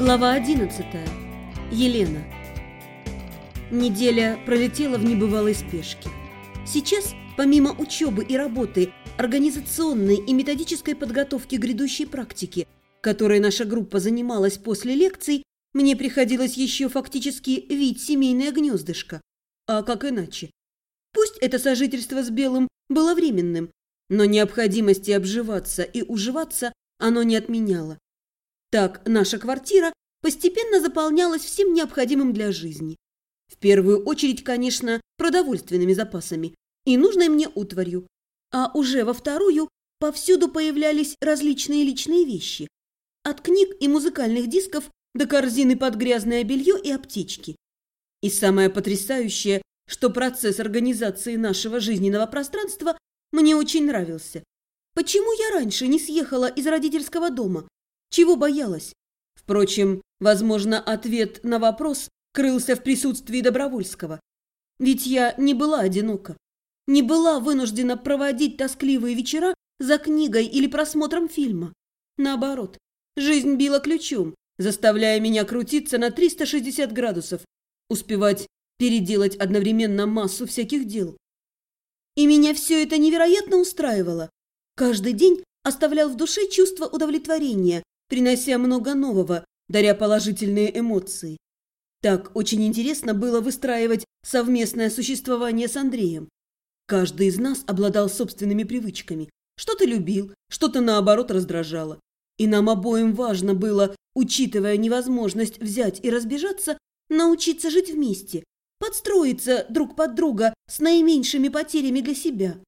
Глава 11. Елена. Неделя пролетела в небывалой спешке. Сейчас, помимо учебы и работы, организационной и методической подготовки к грядущей практике, которой наша группа занималась после лекций, мне приходилось еще фактически вить семейное гнездышко. А как иначе? Пусть это сожительство с Белым было временным, но необходимости обживаться и уживаться оно не отменяло. Так наша квартира постепенно заполнялась всем необходимым для жизни. В первую очередь, конечно, продовольственными запасами и нужной мне утварью, а уже во вторую повсюду появлялись различные личные вещи. От книг и музыкальных дисков до корзины под грязное белье и аптечки. И самое потрясающее, что процесс организации нашего жизненного пространства мне очень нравился. Почему я раньше не съехала из родительского дома? Чего боялась? Впрочем, возможно, ответ на вопрос крылся в присутствии Добровольского. Ведь я не была одинока, не была вынуждена проводить тоскливые вечера за книгой или просмотром фильма. Наоборот, жизнь била ключом, заставляя меня крутиться на 360 градусов, успевать переделать одновременно массу всяких дел. И меня все это невероятно устраивало. Каждый день оставлял в душе чувство удовлетворения, принося много нового, даря положительные эмоции. Так очень интересно было выстраивать совместное существование с Андреем. Каждый из нас обладал собственными привычками. Что-то любил, что-то наоборот раздражало. И нам обоим важно было, учитывая невозможность взять и разбежаться, научиться жить вместе, подстроиться друг под друга с наименьшими потерями для себя.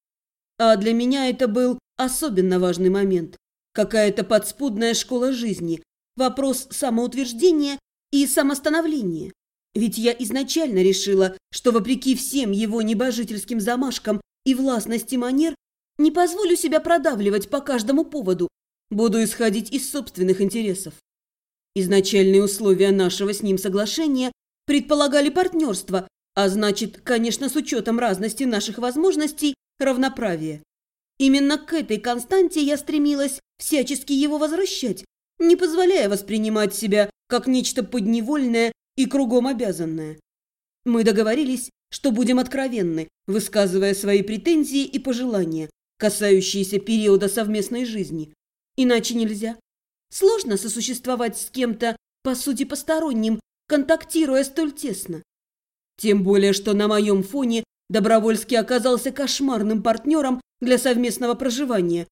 А для меня это был особенно важный момент. Какая-то подспудная школа жизни, вопрос самоутверждения и самостановления. Ведь я изначально решила, что вопреки всем его небожительским замашкам и властности манер, не позволю себя продавливать по каждому поводу, буду исходить из собственных интересов. Изначальные условия нашего с ним соглашения предполагали партнерство, а значит, конечно, с учетом разности наших возможностей, равноправие. Именно к этой константе я стремилась всячески его возвращать, не позволяя воспринимать себя как нечто подневольное и кругом обязанное. Мы договорились, что будем откровенны, высказывая свои претензии и пожелания, касающиеся периода совместной жизни. Иначе нельзя. Сложно сосуществовать с кем-то, по сути, посторонним, контактируя столь тесно. Тем более, что на моем фоне Добровольский оказался кошмарным партнером для совместного проживания.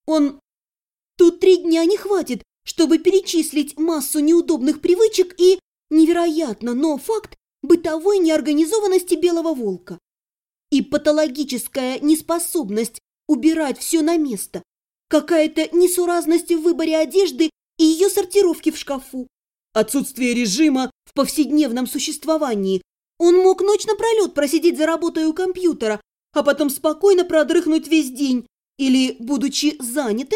Тут 3 дня не хватит, чтобы перечислить массу неудобных привычек и, невероятно, но факт бытовой неорганизованности белого волка. И патологическая неспособность убирать все на место. Какая-то несуразность в выборе одежды и ее сортировки в шкафу. Отсутствие режима в повседневном существовании. Он мог ночь напролет просидеть за работой у компьютера, а потом спокойно продрыхнуть весь день. Или, будучи занятым,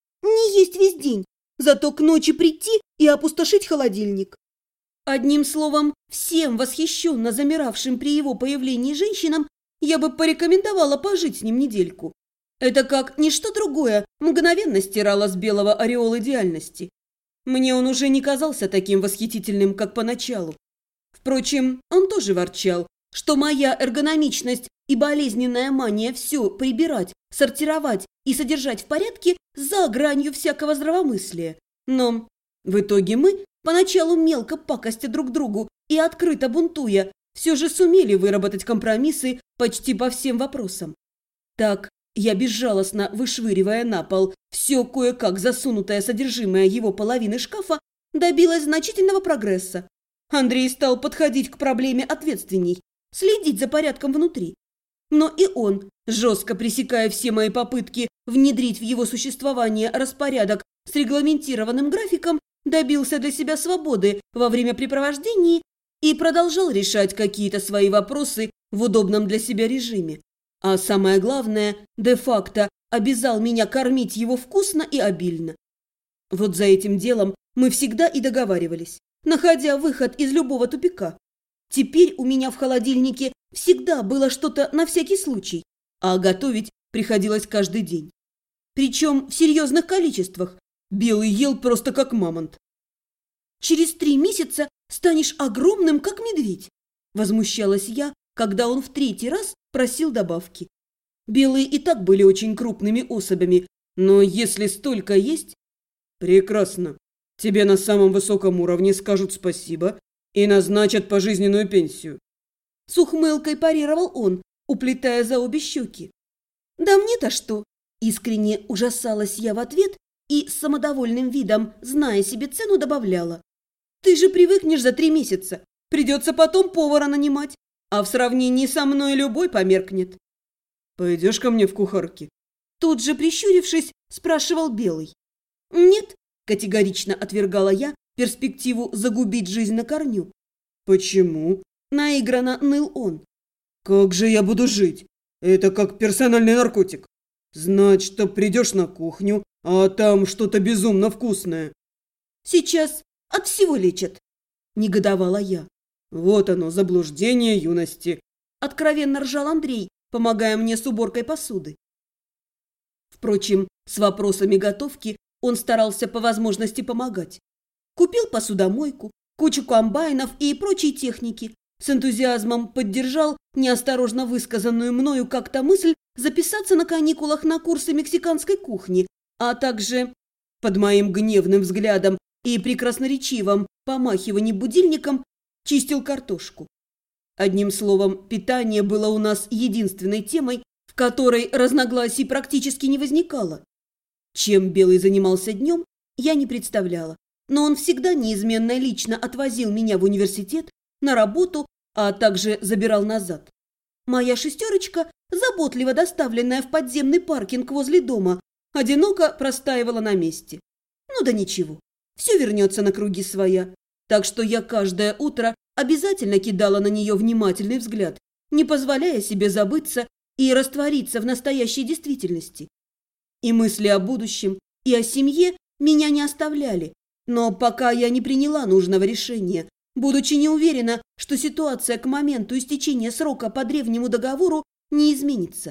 не есть весь день, зато к ночи прийти и опустошить холодильник. Одним словом, всем восхищенно замиравшим при его появлении женщинам я бы порекомендовала пожить с ним недельку. Это как ничто другое мгновенно стирало с белого ореол идеальности. Мне он уже не казался таким восхитительным, как поначалу. Впрочем, он тоже ворчал, что моя эргономичность и болезненная мания все прибирать, сортировать и содержать в порядке за гранью всякого здравомыслия. Но в итоге мы, поначалу мелко пакостя друг другу и открыто бунтуя, все же сумели выработать компромиссы почти по всем вопросам. Так я, безжалостно вышвыривая на пол все кое-как засунутое содержимое его половины шкафа, добилась значительного прогресса. Андрей стал подходить к проблеме ответственней, следить за порядком внутри. Но и он, жестко пресекая все мои попытки внедрить в его существование распорядок с регламентированным графиком, добился для себя свободы во времяпрепровождении и продолжал решать какие-то свои вопросы в удобном для себя режиме. А самое главное, де-факто обязал меня кормить его вкусно и обильно. Вот за этим делом мы всегда и договаривались, находя выход из любого тупика. Теперь у меня в холодильнике всегда было что-то на всякий случай, а готовить приходилось каждый день. Причем в серьезных количествах. Белый ел просто как мамонт. через 3 месяца станешь огромным, как медведь. Возмущалась я, когда он в 3-й раз просил добавки. Белые и так были очень крупными особями, но если столько есть... Прекрасно. Тебе на самом высоком уровне скажут спасибо и назначат пожизненную пенсию. С ухмылкой парировал он, уплетая за обе щеки. Да мне-то что? Искренне ужасалась я в ответ и с самодовольным видом, зная себе цену, добавляла. Ты же привыкнешь за 3 месяца. Придется потом повара нанимать, а в сравнении со мной любой померкнет. Пойдешь ко мне в кухарки? Тут же, прищурившись, спрашивал Белый. Нет, категорично отвергала я перспективу загубить жизнь на корню. Почему? Наигранно ныл он. Как же я буду жить? Это как персональный наркотик. Знать, что придешь на кухню, а там что-то безумно вкусное. Сейчас от всего лечат, негодовала я. Вот оно, заблуждение юности. Откровенно ржал Андрей, помогая мне с уборкой посуды. Впрочем, с вопросами готовки он старался по возможности помогать. Купил посудомойку, кучу комбайнов и прочей техники. С энтузиазмом поддержал неосторожно высказанную мною как-то мысль записаться на каникулах на курсы мексиканской кухни, а также, под моим гневным взглядом и прекрасноречивым помахиванием будильником, чистил картошку. Одним словом, питание было у нас единственной темой, в которой разногласий практически не возникало. Чем Белый занимался днем, я не представляла, но он всегда неизменно лично отвозил меня в университет, на работу, а также забирал назад. Моя шестерочка, заботливо доставленная в подземный паркинг возле дома, одиноко простаивала на месте. Ну да ничего, все вернется на круги своя, так что я каждое утро обязательно кидала на нее внимательный взгляд, не позволяя себе забыться и раствориться в настоящей действительности. И мысли о будущем, и о семье меня не оставляли, но пока я не приняла нужного решения, будучи не уверена, что ситуация к моменту истечения срока по древнему договору не изменится.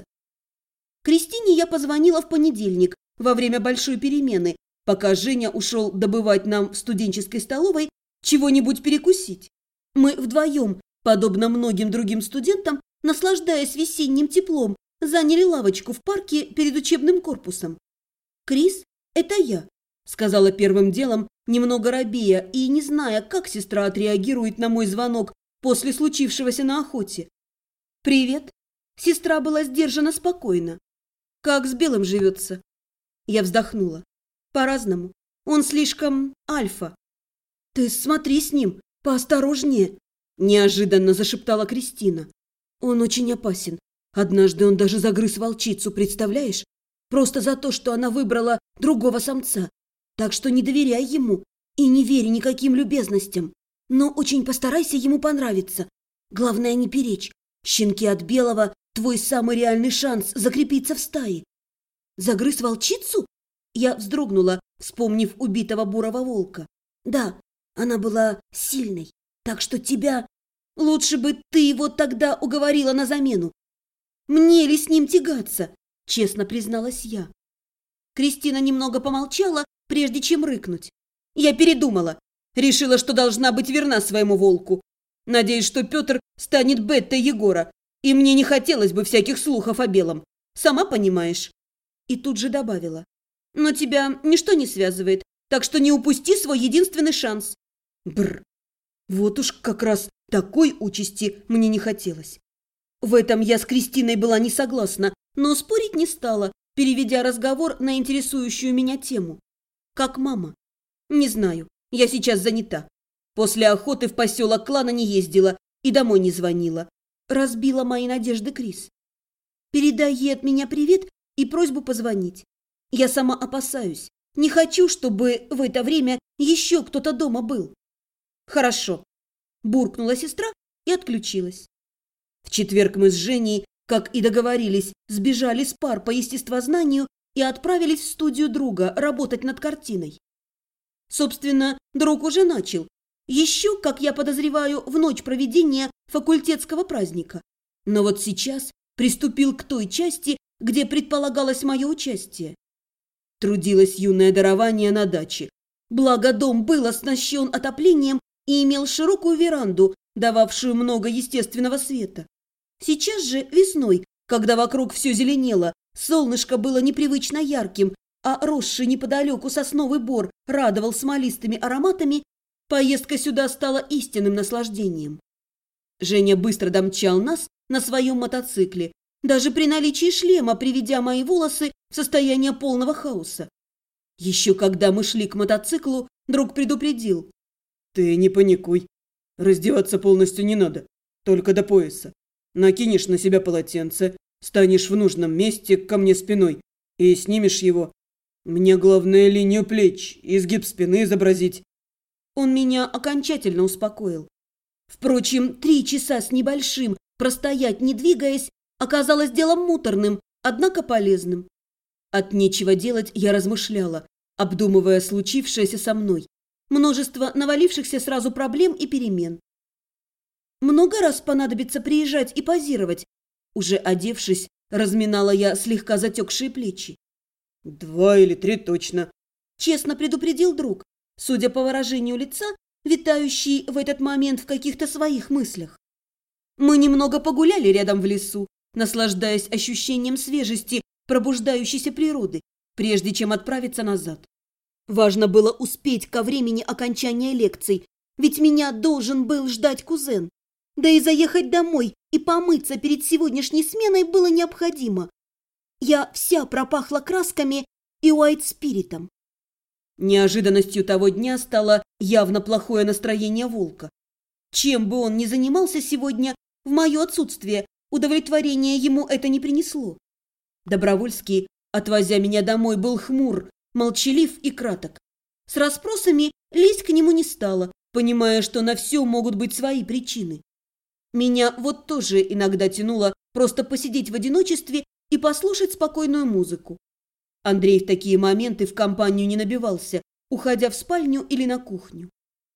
Кристине я позвонила в понедельник во время большой перемены, пока Женя ушел добывать нам в студенческой столовой чего-нибудь перекусить. Мы вдвоем, подобно многим другим студентам, наслаждаясь весенним теплом, заняли лавочку в парке перед учебным корпусом. «Крис, это я», – сказала первым делом, немного робея и не зная, как сестра отреагирует на мой звонок после случившегося на охоте. «Привет». Сестра была сдержанно спокойна. «Как с Белым живется?» Я вздохнула. «По-разному. Он слишком альфа». «Ты смотри с ним, поосторожнее», – неожиданно зашептала Кристина. «Он очень опасен. Однажды он даже загрыз волчицу, представляешь? Просто за то, что она выбрала другого самца. Так что не доверяй ему и не верь никаким любезностям. Но очень постарайся ему понравиться. Главное не перечь. Щенки от Белого – твой самый реальный шанс закрепиться в стае». «Загрыз волчицу?» Я вздрогнула, вспомнив убитого бурого волка. «Да, она была сильной, так что тебя... Лучше бы ты его тогда уговорила на замену. Мне ли с ним тягаться?» – честно призналась я. Кристина немного помолчала, прежде чем рыкнуть. «Я передумала. Решила, что должна быть верна своему волку. Надеюсь, что Петр станет Беттой Егора, и мне не хотелось бы всяких слухов о Белом. Сама понимаешь». И тут же добавила. «Но тебя ничто не связывает, так что не упусти свой единственный шанс». Бррр. Вот уж как раз такой участи мне не хотелось. В этом я с Кристиной была не согласна, но спорить не стала, переведя разговор на интересующую меня тему. «Как мама?» «Не знаю, я сейчас занята. После охоты в поселок клана не ездила и домой не звонила». Разбила мои надежды Крис. «Передай ей от меня привет и просьбу позвонить. Я сама опасаюсь. Не хочу, чтобы в это время еще кто-то дома был». «Хорошо», – буркнула сестра и отключилась. В четверг мы с Женей, как и договорились, сбежали с пар по естествознанию и отправились в студию друга работать над картиной. Собственно, друг уже начал. Еще, как я подозреваю, в ночь проведения факультетского праздника. Но вот сейчас приступил к той части, где предполагалось мое участие. Трудилось юное дарование на даче. Благо дом был оснащен отоплением и имел широкую веранду, дававшую много естественного света. Сейчас же, весной, когда вокруг все зеленело, солнышко было непривычно ярким, а росший неподалеку сосновый бор радовал смолистыми ароматами, поездка сюда стала истинным наслаждением. Женя быстро домчал нас на своем мотоцикле, даже при наличии шлема приведя мои волосы в состояние полного хаоса. Еще когда мы шли к мотоциклу, друг предупредил. «Ты не паникуй. Раздеваться полностью не надо, только до пояса. Накинешь на себя полотенце, станешь в нужном месте ко мне спиной и снимешь его. Мне главное линию плеч, изгиб спины изобразить». Он меня окончательно успокоил. Впрочем, 3 часа с небольшим простоять, не двигаясь, оказалось делом муторным, однако полезным. От нечего делать я размышляла, обдумывая случившееся со мной. Множество навалившихся сразу проблем и перемен. Много раз понадобится приезжать и позировать. Уже одевшись, разминала я слегка затекшие плечи. 2 или 3 точно. Честно предупредил друг, судя по выражению лица, витающий в этот момент в каких-то своих мыслях. Мы немного погуляли рядом в лесу, наслаждаясь ощущением свежести пробуждающейся природы, прежде чем отправиться назад. Важно было успеть ко времени окончания лекций, ведь меня должен был ждать кузен. Да и заехать домой и помыться перед сегодняшней сменой было необходимо. Я вся пропахла красками и уайт-спиритом. Неожиданностью того дня стало явно плохое настроение волка. Чем бы он ни занимался сегодня, в мое отсутствие удовлетворения ему это не принесло. Добровольский, отвозя меня домой, был хмур, молчалив и краток. С расспросами лезть к нему не стала, понимая, что на все могут быть свои причины. Меня вот тоже иногда тянуло просто посидеть в одиночестве и послушать спокойную музыку. Андрей в такие моменты в компанию не набивался, уходя в спальню или на кухню.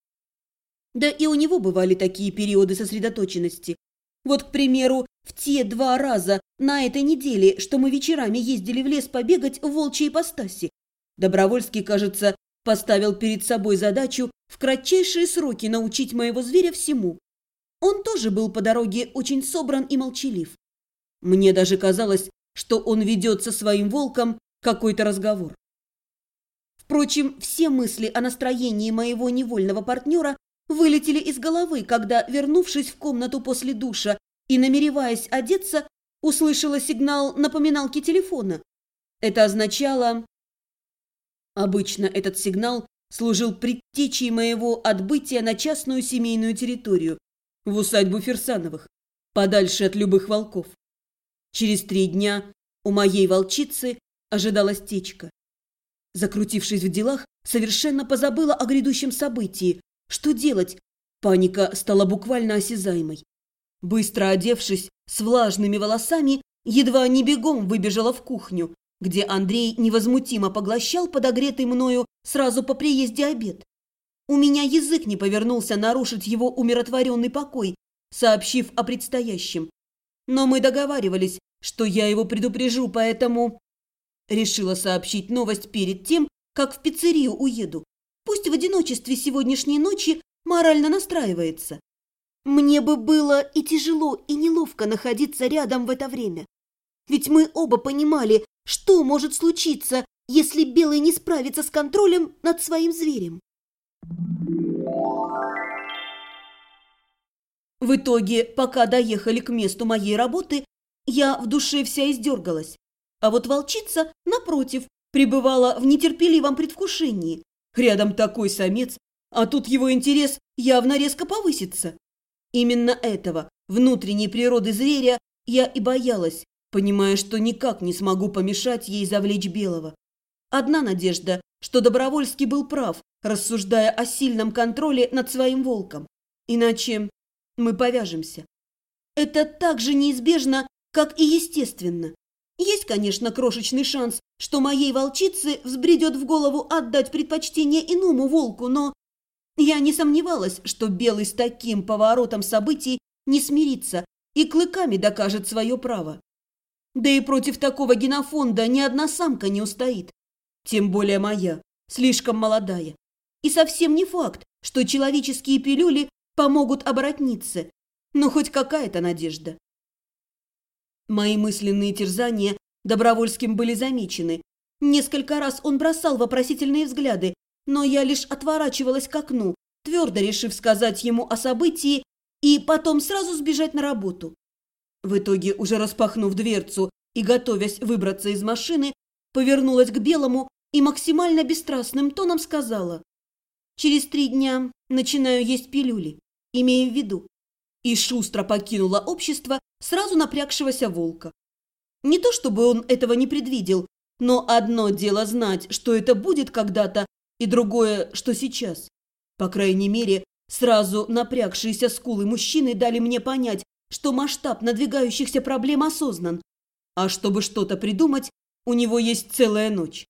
Да и у него бывали такие периоды сосредоточенности. Вот, к примеру, в те 2 раза на этой неделе, что мы вечерами ездили в лес побегать в волчьей ипостаси, Добровольский, кажется, поставил перед собой задачу в кратчайшие сроки научить моего зверя всему. Он тоже был по дороге очень собран и молчалив. Мне даже казалось, что он ведет со своим волком какой-то разговор. Впрочем, все мысли о настроении моего невольного партнера вылетели из головы, когда, вернувшись в комнату после душа и намереваясь одеться, услышала сигнал напоминалки телефона. Это означало... Обычно этот сигнал служил предтечей моего отбытия на частную семейную территорию, в усадьбу Фирсановых, подальше от любых волков. Через 3 дня у моей волчицы ожидалась течка. Закрутившись в делах, совершенно позабыла о грядущем событии. Что делать? Паника стала буквально осязаемой. Быстро одевшись, с влажными волосами, едва не бегом выбежала в кухню, где Андрей невозмутимо поглощал подогретый мною сразу по приезде обед. У меня язык не повернулся нарушить его умиротворенный покой, сообщив о предстоящем. Но мы договаривались, что я его предупрежу, поэтому... Решила сообщить новость перед тем, как в пиццерию уеду. Пусть в одиночестве сегодняшней ночи морально настраивается. Мне бы было и тяжело, и неловко находиться рядом в это время. Ведь мы оба понимали, что может случиться, если Белый не справится с контролем над своим зверем. В итоге, пока доехали к месту моей работы, я в душе вся издергалась. А вот волчица, напротив, пребывала в нетерпеливом предвкушении. Рядом такой самец, а тут его интерес явно резко повысится. Именно этого, внутренней природы зверя, я и боялась, понимая, что никак не смогу помешать ей завлечь Белого. Одна надежда, что Добровольский был прав, рассуждая о сильном контроле над своим волком. Иначе мы повяжемся. Это так же неизбежно, как и естественно. Есть, конечно, крошечный шанс, что моей волчице взбредет в голову отдать предпочтение иному волку, но я не сомневалась, что Белый с таким поворотом событий не смирится и клыками докажет свое право. Да и против такого генофонда ни одна самка не устоит, тем более моя, слишком молодая. И совсем не факт, что человеческие пилюли помогут оборотнице. Но хоть какая-то надежда. Мои мысленные терзания Добровольским были замечены. Несколько раз он бросал вопросительные взгляды, но я лишь отворачивалась к окну, твердо решив сказать ему о событии и потом сразу сбежать на работу. В итоге, уже распахнув дверцу и готовясь выбраться из машины, повернулась к Белому и максимально бесстрастным тоном сказала: «Через 3 дня начинаю есть пилюли, имея в виду». И шустро покинула общество сразу напрягшегося волка. Не то чтобы он этого не предвидел, но одно дело знать, что это будет когда-то, и другое, что сейчас. По крайней мере, сразу напрягшиеся скулы мужчины дали мне понять, что масштаб надвигающихся проблем осознан. А чтобы что-то придумать, у него есть целая ночь.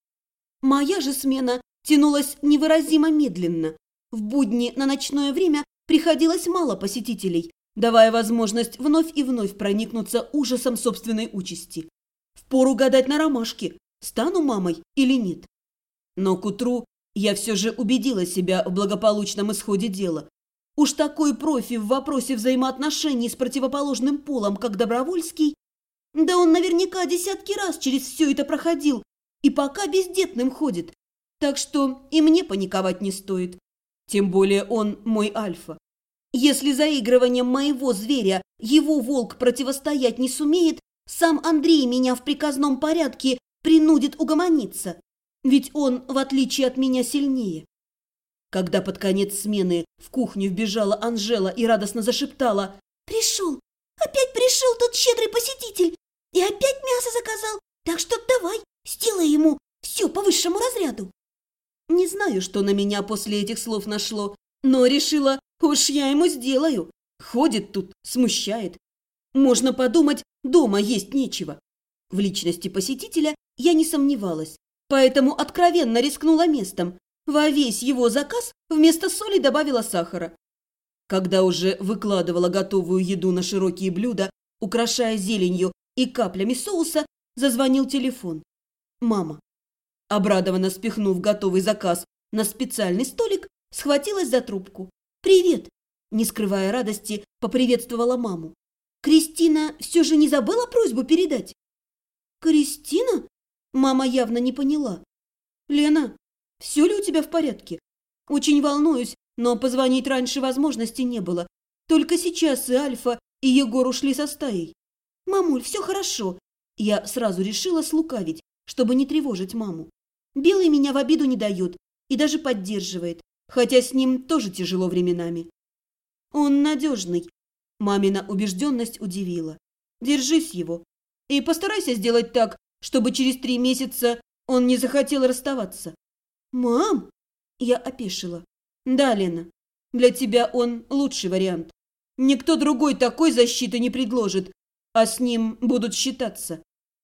Моя же смена тянулась невыразимо медленно. В будни на ночное время приходилось мало посетителей, давая возможность вновь и вновь проникнуться ужасом собственной участи. Впору гадать на ромашке, стану мамой или нет. Но к утру я все же убедила себя в благополучном исходе дела. Уж такой профи в вопросе взаимоотношений с противоположным полом, как Добровольский, да он наверняка десятки раз через все это проходил и пока бездетным ходит. Так что и мне паниковать не стоит. Тем более он мой альфа. Если заигрыванием моего зверя его волк противостоять не сумеет, сам Андрей меня в приказном порядке принудит угомониться. Ведь он, в отличие от меня, сильнее. Когда под конец смены в кухню вбежала Анжела и радостно зашептала: «Пришел! Опять пришел тот щедрый посетитель! И опять мясо заказал! Так что давай, сделай ему все по высшему разряду!» Не знаю, что на меня после этих слов нашло, но решила, уж я ему сделаю. Ходит тут, смущает. Можно подумать, дома есть нечего. В личности посетителя я не сомневалась, поэтому откровенно рискнула местом. Во весь его заказ вместо соли добавила сахара. Когда уже выкладывала готовую еду на широкие блюда, украшая зеленью и каплями соуса, зазвонил телефон. Мама. Обрадованно спихнув готовый заказ на специальный столик, схватилась за трубку. «Привет!» Не скрывая радости, поприветствовала маму. «Кристина все же не забыла просьбу передать?» «Кристина?» Мама явно не поняла. «Лена, все ли у тебя в порядке? Очень волнуюсь, но позвонить раньше возможности не было. Только сейчас и Альфа, и Егор ушли со стаей». «Мамуль, все хорошо». Я сразу решила слукавить, чтобы не тревожить маму. Белый меня в обиду не дает и даже поддерживает, хотя с ним тоже тяжело временами. Он надежный. Мамина убежденность удивила. Держись его. И постарайся сделать так, чтобы через 3 месяца он не захотел расставаться. Мам! Я опешила. Да, Лена, для тебя он лучший вариант. Никто другой такой защиты не предложит, а с ним будут считаться.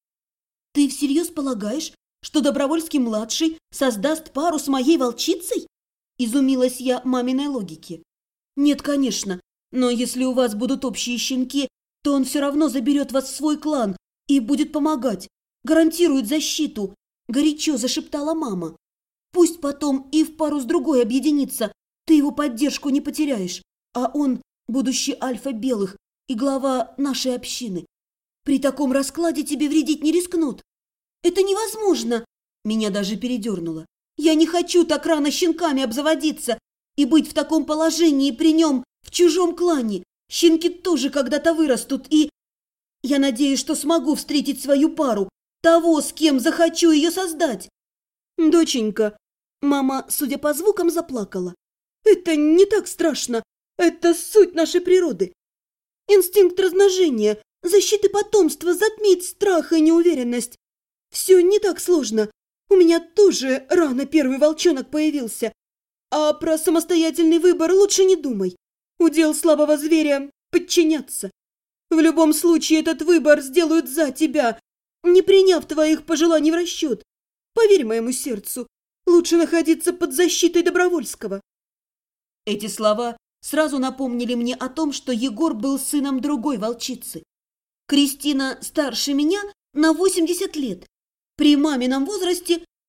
Ты всерьез полагаешь, что Добровольский-младший создаст пару с моей волчицей? Изумилась я маминой логике. Нет, конечно, но если у вас будут общие щенки, то он все равно заберет вас в свой клан и будет помогать, гарантирует защиту, горячо зашептала мама. Пусть потом и в пару с другой объединится, ты его поддержку не потеряешь, а он будущий альфа белых и глава нашей общины. При таком раскладе тебе вредить не рискнут. Это невозможно. Меня даже передернуло. Я не хочу так рано щенками обзаводиться и быть в таком положении при нем в чужом клане. Щенки тоже когда-то вырастут, и... Я надеюсь, что смогу встретить свою пару, того, с кем захочу ее создать. Доченька, мама, судя по звукам, заплакала. Это не так страшно. Это суть нашей природы. Инстинкт размножения, защиты потомства затмит страх и неуверенность. Все не так сложно. У меня тоже рано первый волчонок появился. А про самостоятельный выбор лучше не думай. Удел слабого зверя – подчиняться. В любом случае этот выбор сделают за тебя, не приняв твоих пожеланий в расчет. Поверь моему сердцу, лучше находиться под защитой Добровольского. Эти слова сразу напомнили мне о том, что Егор был сыном другой волчицы. Кристина старше меня на 80 лет. При мамином возрасте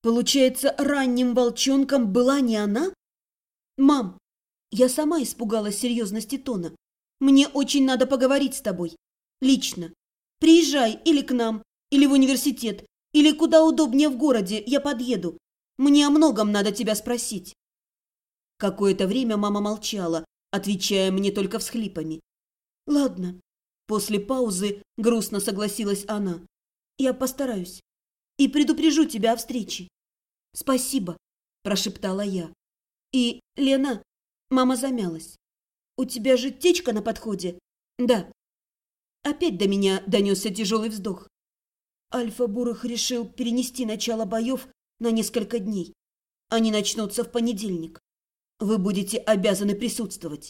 Получается, ранним волчонком была не она? Мам, я сама испугалась серьезности тона. Мне очень надо поговорить с тобой. Лично. Приезжай или к нам, или в университет, или куда удобнее в городе, я подъеду. Мне о многом надо тебя спросить. Какое-то время мама молчала, отвечая мне только всхлипами. Ладно. После паузы грустно согласилась она. Я постараюсь. И предупрежу тебя о встрече. Спасибо, прошептала я. И, Лена, мама замялась. У тебя же течка на подходе? Да. Опять до меня донесся тяжелый вздох. Альфа-Бурых решил перенести начало боев на несколько дней. Они начнутся в понедельник. Вы будете обязаны присутствовать.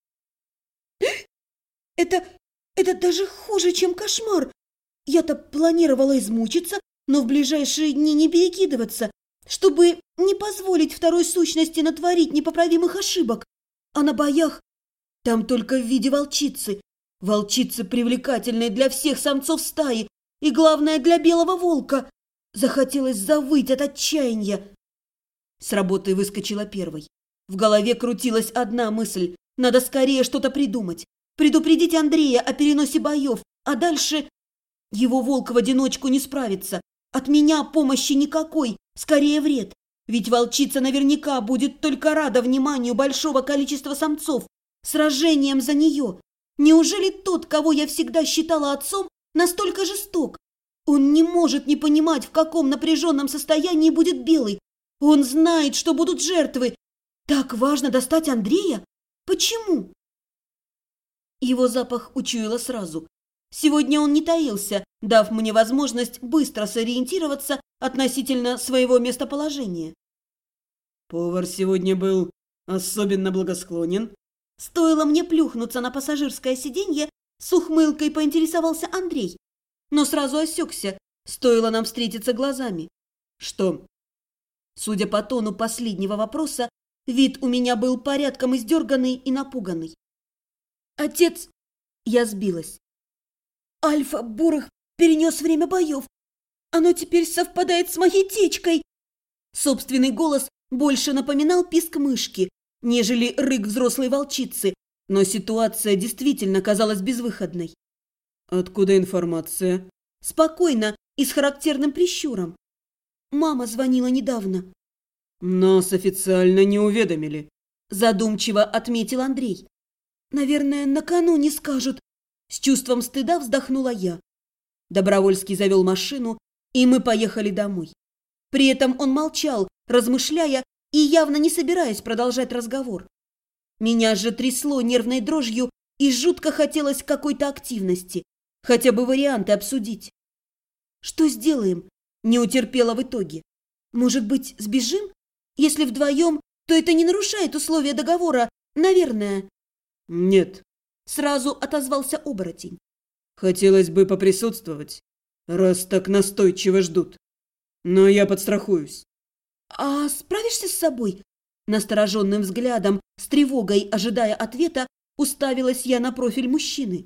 Это даже хуже, чем кошмар. Я-то планировала измучиться, но в ближайшие дни не перекидываться, чтобы не позволить второй сущности натворить непоправимых ошибок. А на боях там только в виде волчицы. Волчицы привлекательной для всех самцов стаи и, главное, для белого волка. Захотелось завыть от отчаяния. С работы выскочила первой. В голове крутилась одна мысль. Надо скорее что-то придумать. Предупредить Андрея о переносе боев, а дальше... Его волк в одиночку не справится. От меня помощи никакой, скорее вред. Ведь волчица наверняка будет только рада вниманию большого количества самцов, сражением за нее. Неужели тот, кого я всегда считала отцом, настолько жесток? Он не может не понимать, в каком напряженном состоянии будет Белый. Он знает, что будут жертвы. Так важно достать Андрея? Почему? Его запах учуяла сразу. Сегодня он не таился, дав мне возможность быстро сориентироваться относительно своего местоположения. Повар сегодня был особенно благосклонен. Стоило мне плюхнуться на пассажирское сиденье, с ухмылкой поинтересовался Андрей, но сразу осекся, стоило нам встретиться глазами. Что? Судя по тону последнего вопроса, вид у меня был порядком издерганный и напуганный. Отец... Я сбилась. Альфа-Бурых перенес время боев. Оно теперь совпадает с моей течкой. Собственный голос больше напоминал писк мышки, нежели рык взрослой волчицы, но ситуация действительно казалась безвыходной. Откуда информация? Спокойно и с характерным прищуром. Мама звонила недавно. Нас официально не уведомили. Задумчиво отметил Андрей. Наверное, накануне скажут. С чувством стыда вздохнула я. Добровольский завел машину, и мы поехали домой. При этом он молчал, размышляя и явно не собираясь продолжать разговор. Меня же трясло нервной дрожью и жутко хотелось какой-то активности, хотя бы варианты обсудить. Что сделаем? Не утерпела в итоге. Может быть, сбежим? Если вдвоем, то это не нарушает условия договора, наверное. Нет. Сразу отозвался оборотень. Хотелось бы поприсутствовать, раз так настойчиво ждут. Но я подстрахуюсь. А справишься с собой? Настороженным взглядом, с тревогой ожидая ответа, уставилась я на профиль мужчины.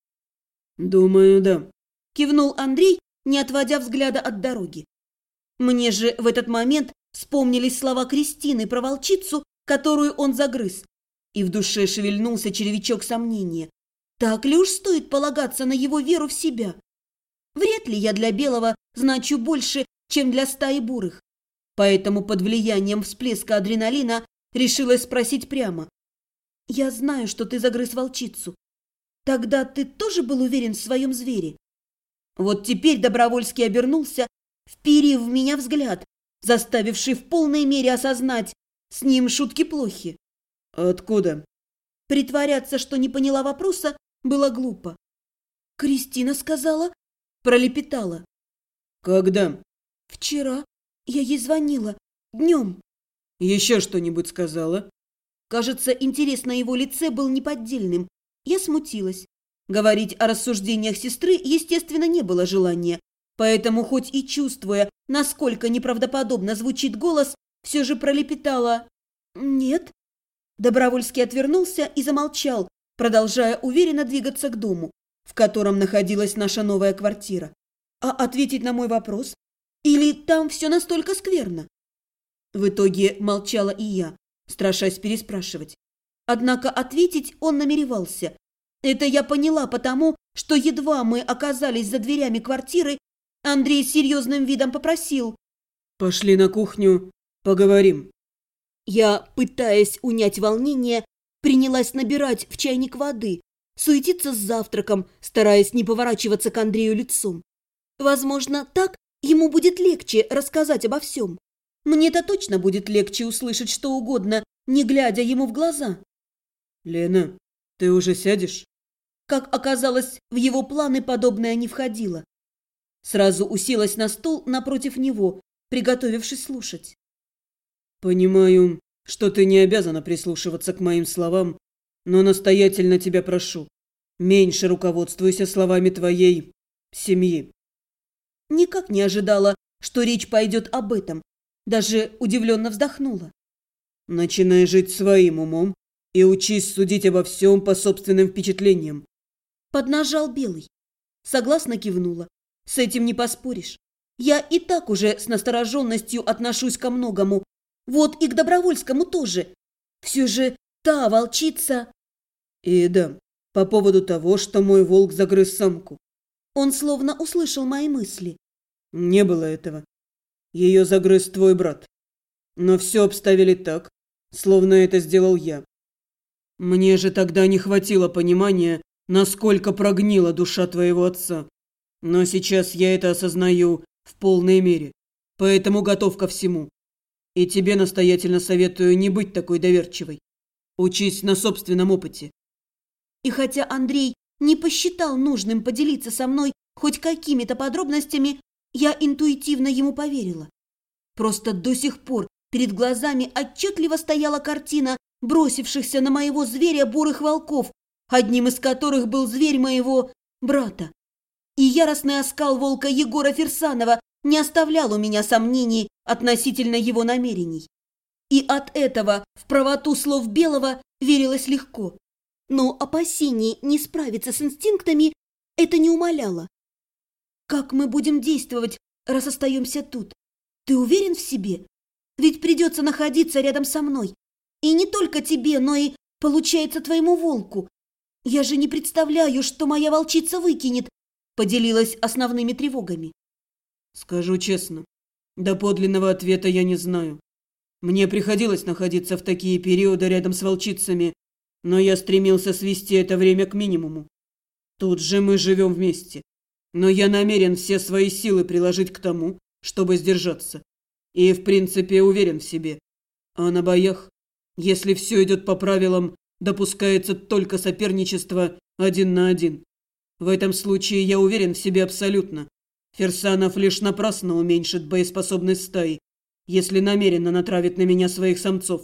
Думаю, да. Кивнул Андрей, не отводя взгляда от дороги. Мне же в этот момент вспомнились слова Кристины про волчицу, которую он загрыз. И в душе шевельнулся червячок сомнения. Так ли уж стоит полагаться на его веру в себя? Вряд ли я для Белого значу больше, чем для стаи бурых. Поэтому под влиянием всплеска адреналина решилась спросить прямо. «Я знаю, что ты загрыз волчицу. Тогда ты тоже был уверен в своем звере?» Вот теперь Добровольский обернулся, вперив в меня взгляд, заставивший в полной мере осознать, с ним шутки плохи. Откуда? Притворяться, что не поняла вопроса, было глупо. Кристина сказала, пролепетала. Когда? Вчера. Я ей звонила. Днем. Еще что-нибудь сказала? Кажется, интерес на его лице был неподдельным. Я смутилась. Говорить о рассуждениях сестры, естественно, не было желания. Поэтому, хоть и чувствуя, насколько неправдоподобно звучит голос, все же пролепетала. Нет. Добровольский отвернулся и замолчал, продолжая уверенно двигаться к дому, в котором находилась наша новая квартира. А ответить на мой вопрос? Или там все настолько скверно? В итоге молчала и я, страшась переспрашивать. Однако ответить он намеревался. Это я поняла потому, что едва мы оказались за дверями квартиры, Андрей с серьезным видом попросил: «Пошли на кухню, поговорим». Я, пытаясь унять волнение, принялась набирать в чайник воды, суетиться с завтраком, стараясь не поворачиваться к Андрею лицом. Возможно, так ему будет легче рассказать обо всем. Мне-то точно будет легче услышать что угодно, не глядя ему в глаза. «Лена, ты уже сядешь?» Как оказалось, в его планы подобное не входило. Сразу уселась на стул напротив него, приготовившись слушать. «Понимаю, что ты не обязана прислушиваться к моим словам, но настоятельно тебя прошу, меньше руководствуйся словами твоей семьи». Никак не ожидала, что речь пойдет об этом. Даже удивленно вздохнула. «Начинай жить своим умом и учись судить обо всем по собственным впечатлениям». Поднажал Белый. Согласно кивнула. С этим не поспоришь. Я и так уже с настороженностью отношусь ко многому. Вот и к Добровольскому тоже. Все же та волчица... И да, по поводу того, что мой волк загрыз самку. Он словно услышал мои мысли. Не было этого. Ее загрыз твой брат. Но все обставили так, словно это сделал я. Мне же тогда не хватило понимания, насколько прогнила душа твоего отца. Но сейчас я это осознаю в полной мере, поэтому готов ко всему. И тебе настоятельно советую не быть такой доверчивой. Учись на собственном опыте. И хотя Андрей не посчитал нужным поделиться со мной хоть какими-то подробностями, я интуитивно ему поверила. Просто до сих пор перед глазами отчетливо стояла картина бросившихся на моего зверя бурых волков, одним из которых был зверь моего брата. И яростный оскал волка Егора Фирсанова не оставлял у меня сомнений относительно его намерений. И от этого в правоту слов Белого верилось легко. Но опасений не справиться с инстинктами это не умаляло. «Как мы будем действовать, раз остаемся тут? Ты уверен в себе? Ведь придется находиться рядом со мной. И не только тебе, но и, получается, твоему волку. Я же не представляю, что моя волчица выкинет», поделилась основными тревогами. Скажу честно, доподлинного ответа я не знаю. Мне приходилось находиться в такие периоды рядом с волчицами, но я стремился свести это время к минимуму. Тут же мы живем вместе. Но я намерен все свои силы приложить к тому, чтобы сдержаться. И, в принципе, уверен в себе. А на боях, если все идет по правилам, допускается только соперничество 1 на 1. В этом случае я уверен в себе абсолютно. Фирсанов лишь напрасно уменьшит боеспособность стаи, если намеренно натравит на меня своих самцов.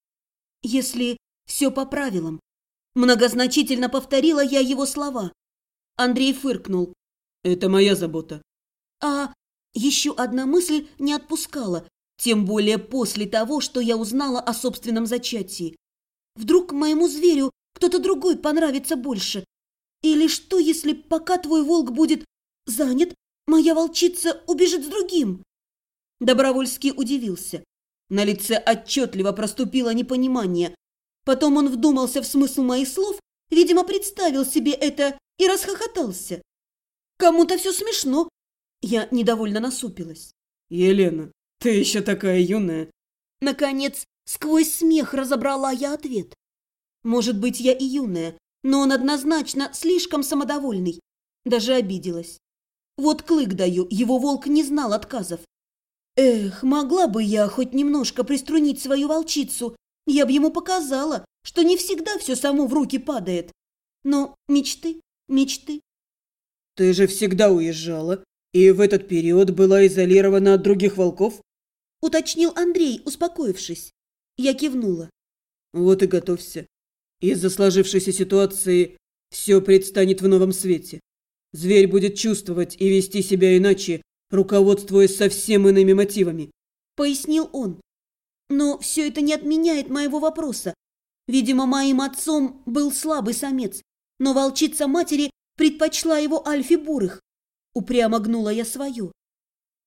«Если все по правилам», многозначительно повторила я его слова. Андрей фыркнул. Это моя забота. А еще одна мысль не отпускала, тем более после того, что я узнала о собственном зачатии. Вдруг моему зверю кто-то другой понравится больше? Или что, если пока твой волк будет занят, моя волчица убежит с другим? Добровольский удивился. На лице отчетливо проступило непонимание. Потом он вдумался в смысл моих слов, видимо, представил себе это и расхохотался. Кому-то все смешно. Я недовольно насупилась. Елена, ты еще такая юная. Наконец, сквозь смех разобрала я ответ. Может быть, я и юная, но он однозначно слишком самодовольный. Даже обиделась. Вот клык даю, его волк не знал отказов. Эх, могла бы я хоть немножко приструнить свою волчицу, я бы ему показала, что не всегда все само в руки падает. Но мечты, мечты. Ты же всегда уезжала, и в этот период была изолирована от других волков? Уточнил Андрей, успокоившись. Я кивнула. Вот и готовься. Из-за сложившейся ситуации все предстанет в новом свете. Зверь будет чувствовать и вести себя иначе, руководствуясь совсем иными мотивами. Пояснил он. Но все это не отменяет моего вопроса. Видимо, моим отцом был слабый самец, но волчица матери предпочла его альфе бурых. Упрямо гнула я свое.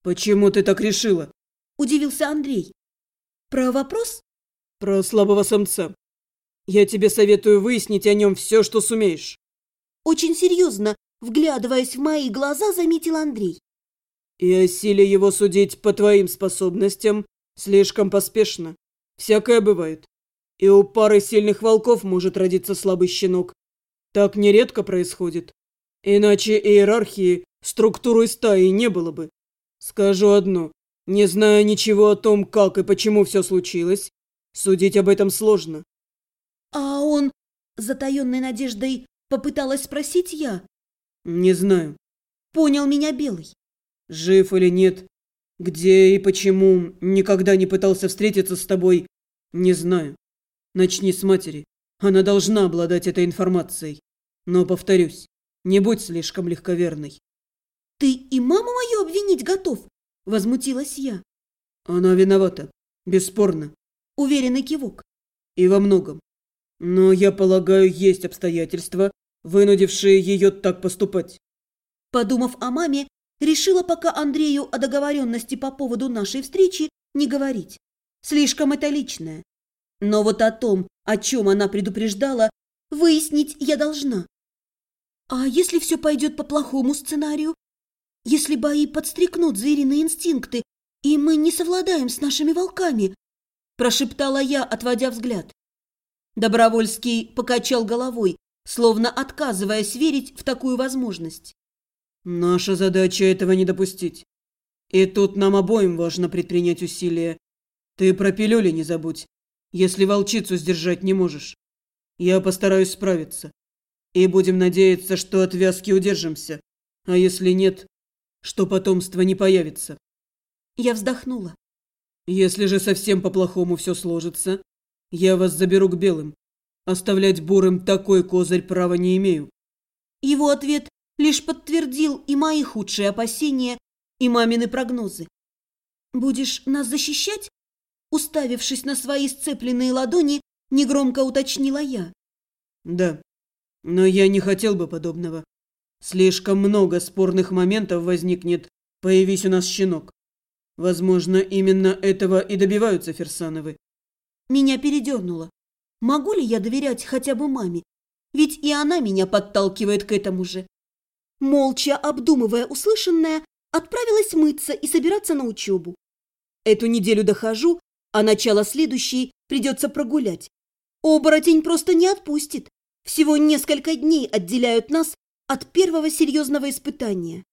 Почему ты так решила? Удивился Андрей. Про вопрос? Про слабого самца. Я тебе советую выяснить о нем все, что сумеешь. Очень серьезно, вглядываясь в мои глаза, заметил Андрей. И о силе его судить по твоим способностям слишком поспешно. Всякое бывает. И у пары сильных волков может родиться слабый щенок. Так нередко происходит. Иначе иерархии, структуры стаи не было бы. Скажу одно. Не зная ничего о том, как и почему все случилось, судить об этом сложно. А он, затаенной надеждой, попыталась спросить я. Не знаю. Понял меня Белый. Жив или нет, где и почему никогда не пытался встретиться с тобой, не знаю. Начни с матери. Она должна обладать этой информацией. Но, повторюсь, не будь слишком легковерной. Ты и маму мою обвинить готов? Возмутилась я. Она виновата, бесспорно. Уверенный кивок. И во многом. Но, я полагаю, есть обстоятельства, вынудившие ее так поступать. Подумав о маме, решила пока Андрею о договоренности по поводу нашей встречи не говорить. Слишком это личное. Но вот о том, о чем она предупреждала, выяснить я должна. А если все пойдет по плохому сценарию? Если бои подстрекнут звериные инстинкты, и мы не совладаем с нашими волками? Прошептала я, отводя взгляд. Добровольский покачал головой, словно отказываясь верить в такую возможность. Наша задача этого не допустить. И тут нам обоим важно предпринять усилия. Ты про пилюли не забудь, если волчицу сдержать не можешь. Я постараюсь справиться. И будем надеяться, что от вязки удержимся. А если нет, что потомство не появится. Я вздохнула. Если же совсем по-плохому все сложится, я вас заберу к белым. Оставлять бурым такой козырь права не имею. Его ответ лишь подтвердил и мои худшие опасения, и мамины прогнозы. «Будешь нас защищать?» Уставившись на свои сцепленные ладони, негромко уточнила я. Да, но я не хотел бы подобного. Слишком много спорных моментов возникнет, появись у нас щенок. Возможно, именно этого и добиваются Фирсановы. Меня передернуло. Могу ли я доверять хотя бы маме? Ведь и она меня подталкивает к этому же. Молча обдумывая услышанное, отправилась мыться и собираться на учебу. Эту неделю дохожу, а начало следующей придется прогулять. Оборотень просто не отпустит. Всего несколько дней отделяют нас от первого серьезного испытания.